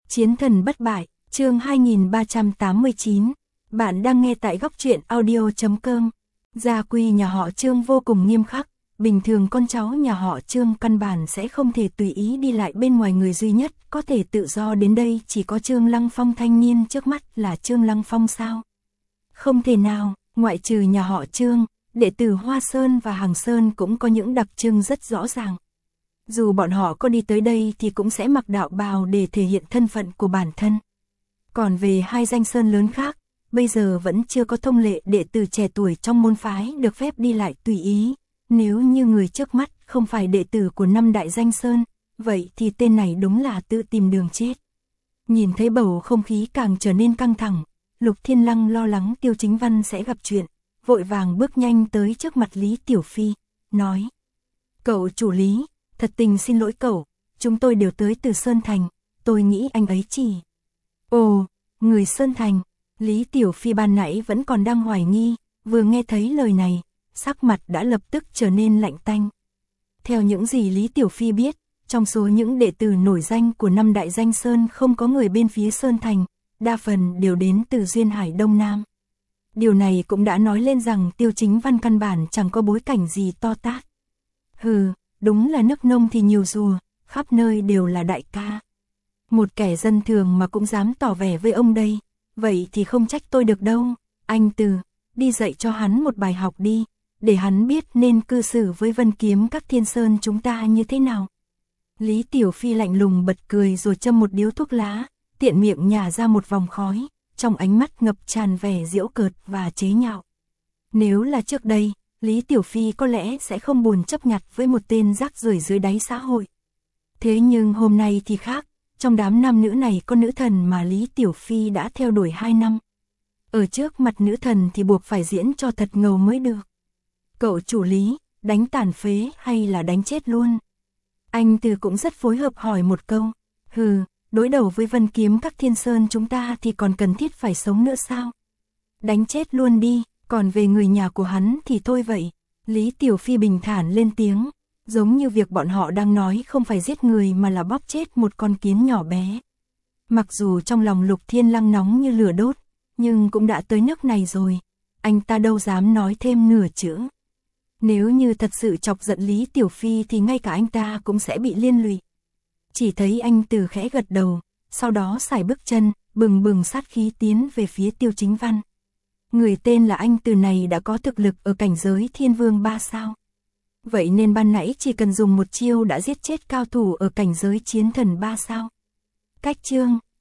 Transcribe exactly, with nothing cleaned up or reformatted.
Chiến thần bất bại, chương hai nghìn ba trăm tám mươi chín. Bạn đang nghe tại góc truyện audio chấm com. Gia quy nhà họ Trương vô cùng nghiêm khắc, bình thường con cháu nhà họ Trương căn bản sẽ không thể tùy ý đi lại bên ngoài, người duy nhất có thể tự do đến đây chỉ có Trương Lăng Phong, thanh niên trước mắt là Trương Lăng Phong sao? Không thể nào, ngoại trừ nhà họ Trương, đệ tử Hoa Sơn và Hằng Sơn cũng có những đặc trưng rất rõ ràng. Dù bọn họ có đi tới đây thì cũng sẽ mặc đạo bào để thể hiện thân phận của bản thân. Còn về hai danh sơn lớn khác, bây giờ vẫn chưa có thông lệ đệ tử trẻ tuổi trong môn phái được phép đi lại tùy ý. Nếu như người trước mắt không phải đệ tử của năm đại danh sơn, vậy thì tên này đúng là tự tìm đường chết. Nhìn thấy bầu không khí càng trở nên căng thẳng, Lục Thiên Lăng lo lắng Tiêu Chính Văn sẽ gặp chuyện, vội vàng bước nhanh tới trước mặt Lý Tiểu Phi, nói: "Cậu chủ Lý, thật tình xin lỗi cậu, chúng tôi đều tới từ Sơn Thành, tôi nghĩ anh ấy chỉ..." "Ồ, người Sơn Thành." Lý Tiểu Phi ban nãy vẫn còn đang hoài nghi, vừa nghe thấy lời này, sắc mặt đã lập tức trở nên lạnh tanh. Theo những gì Lý Tiểu Phi biết, trong số những đệ tử nổi danh của năm đại danh sơn không có người bên phía Sơn Thành, đa phần đều đến từ duyên hải Đông Nam. Điều này cũng đã nói lên rằng Tiêu Chính Văn căn bản chẳng có bối cảnh gì to tát. Hừ, đúng là nước nông thì nhiều rùa, khắp nơi đều là đại ca. Một kẻ dân thường mà cũng dám tỏ vẻ với ông đây, vậy thì không trách tôi được đâu. Anh Từ, đi dạy cho hắn một bài học đi, để hắn biết nên cư xử với Vân Kiếm các Thiên Sơn chúng ta như thế nào. Lý Tiểu Phi lạnh lùng bật cười rồi châm một điếu thuốc lá, tiện miệng nhả ra một vòng khói, trong ánh mắt ngập tràn vẻ giễu cợt và chế nhạo. Nếu là trước đây, Lý Tiểu Phi có lẽ sẽ không buồn chấp nhặt với một tên rác rưởi dưới đáy xã hội. Thế nhưng hôm nay thì khác, trong đám nam nữ này có nữ thần mà Lý Tiểu Phi đã theo đuổi hai năm. Ở trước mặt nữ thần thì buộc phải diễn cho thật ngầu mới được. "Cậu chủ Lý, đánh tàn phế hay là đánh chết luôn?" Anh Từ cũng rất phối hợp hỏi một câu. "Hừ, đối đầu với Vân Kiếm các Thiên Sơn chúng ta thì còn cần thiết phải sống nữa sao? Đánh chết luôn đi, còn về người nhà của hắn thì thôi vậy." Lý Tiểu Phi bình thản lên tiếng, giống như việc bọn họ đang nói không phải giết người mà là bóp chết một con kiến nhỏ bé. Mặc dù trong lòng Lục Thiên Lăng nóng như lửa đốt, nhưng cũng đã tới nước này rồi, anh ta đâu dám nói thêm nửa chữ. Nếu như thật sự chọc giận Lý Tiểu Phi thì ngay cả anh ta cũng sẽ bị liên lụy. Chỉ thấy anh Từ khẽ gật đầu, sau đó sải bước chân, bừng bừng sát khí tiến về phía Tiêu Chính Văn. Người tên là anh Từ này đã có thực lực ở cảnh giới Thiên Vương ba sao. Vậy nên ban nãy chỉ cần dùng một chiêu đã giết chết cao thủ ở cảnh giới Chiến Thần ba sao. Cách chương